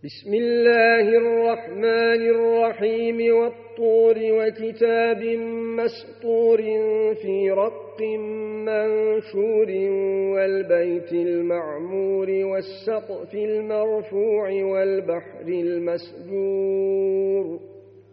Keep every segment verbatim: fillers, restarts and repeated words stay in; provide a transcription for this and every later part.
بسم الله الرحمن الرحيم والطور وكتاب مسطور في رق منشور والبيت المعمور والسقف المرفوع والبحر المسجور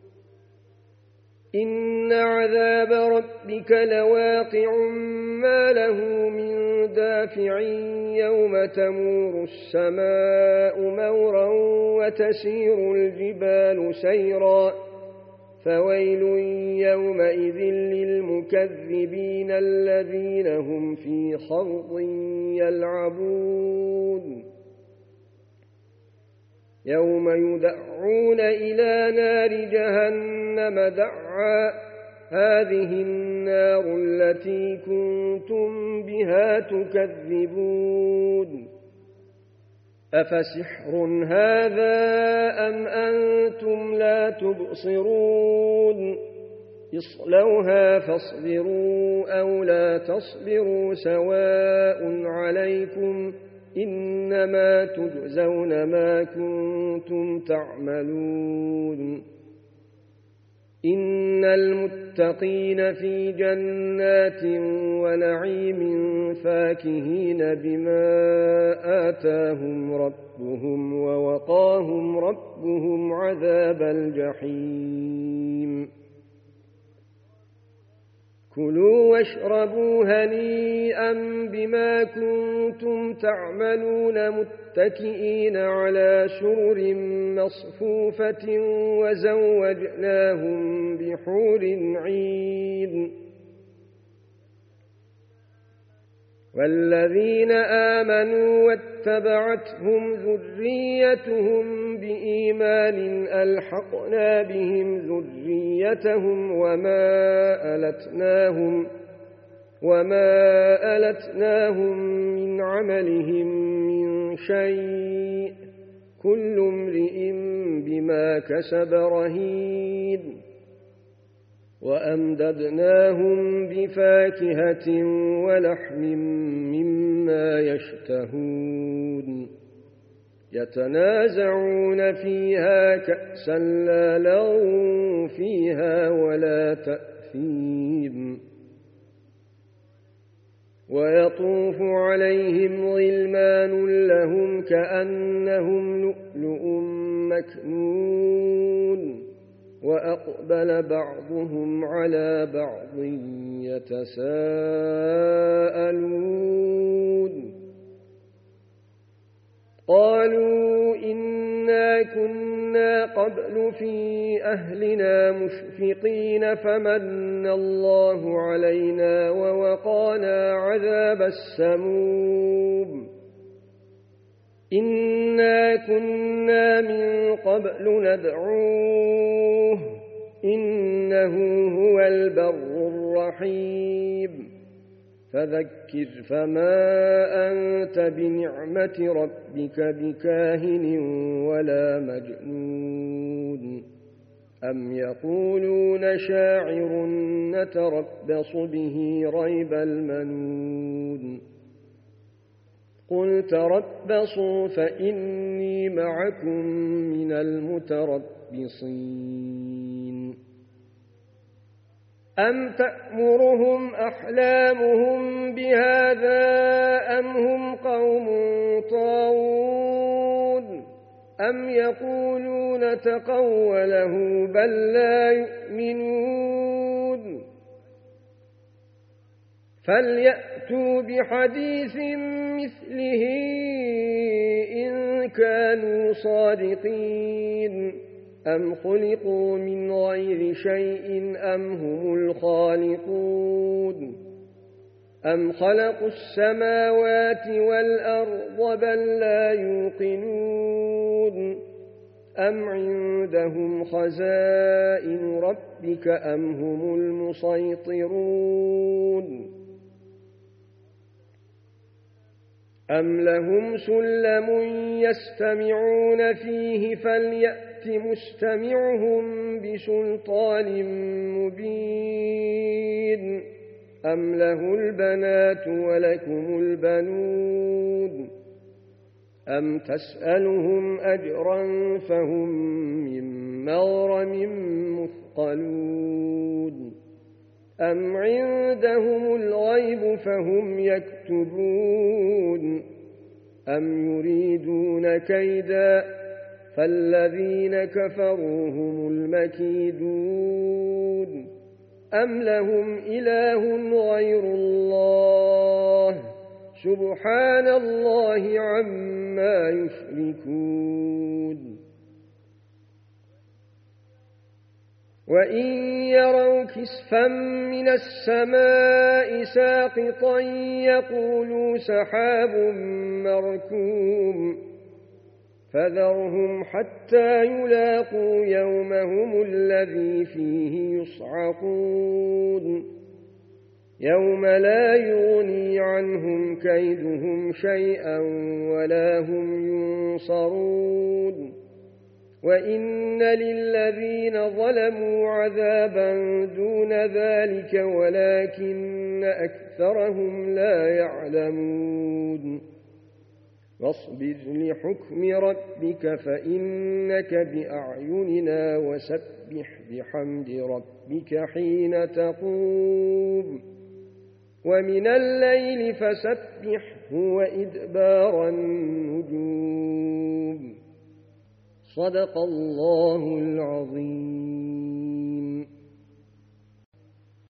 إن عذاب ربك لواقع ما له من دافع يوم تمور السماء مورا وتسير الجبال سيرا فويل يومئذ للمكذبين الذين هم في خوض يلعبون يوم يدعون إلى نار جهنم دعا هذه النار التي كنتم بها تكذبون أفسحر هذا أم أنتم لا تبصرون اصلوها فاصبروا أو لا تصبروا سواء عليكم إنما تجزون ما كنتم تعملون إن المتقين في جنات ونعيم فاكهين بما آتاهم ربهم ووقاهم ربهم عذاب الجحيم كلوا واشربوا هنيئا بما كنتم تعملون متكئين على سرر مصفوفة وزوجناهم بحور عين والذين آمنوا واتبعتهم ذريتهم بإيمان ألحقنا بهم ذريتهم وما ألتناهم وما ألتناهم من عملهم من شيء كل امرئ بما كسب رهين وأمددناهم بفاكهة ولحم مما يشتهون يتنازعون فيها كأسا لا لغو فيها ولا تأثيم ويطوف عليهم غلمان لهم كأنهم لؤلؤ مكنون وأقبل بعضهم على بعض يتساءلون قالوا إنا كنا قبل في أهلنا مشفقين فمن الله علينا ووقانا عذاب السموم إنا كنا من قبل ندعوه إنه هو البر الرحيم فذكر فما أنت بنعمة ربك بكاهن ولا مجنون أم يقولون شاعر نتربص به ريب المنون قل تربصوا فإني معكم من المتربصين أم تأمرهم أحلامهم بهذا أم هم قوم طاغون أم يقولون تقوله بل لا يؤمنون فليأتوا بحديث مثله إن كانوا صادقين أم خلقوا من غير شيء أم هم الخالقون أم خلقوا السماوات والأرض بل لا يوقنون أم عندهم خزائن ربك أم هم المسيطرون أم لهم سلم يستمعون فيه فليأت مستمعهم بسلطان مبين أم له البنات ولكم البنون أم تسألهم أجرا فهم من مغرم مثقلون أم عندهم الغيب فهم يكتبون أم يريدون كيدا فالذين كفروا هم المكيدون أم لهم إله غير الله سبحان الله عما يشركون وإن يروا كسفا من السماء ساقطا يقولوا سحاب مركوم فذرهم حتى يلاقوا يومهم الذي فيه يصعقون يوم لا يغني عنهم كيدهم شيئا ولا هم ينصرون وإن للذين ظلموا عذابا دون ذلك ولكن أكثرهم لا يعلمون واصبر لحكم ربك فإنك بأعيننا وسبح بحمد ربك حين تقوم ومن الليل فسبحه وإدبار النجوم صدق الله العظيم.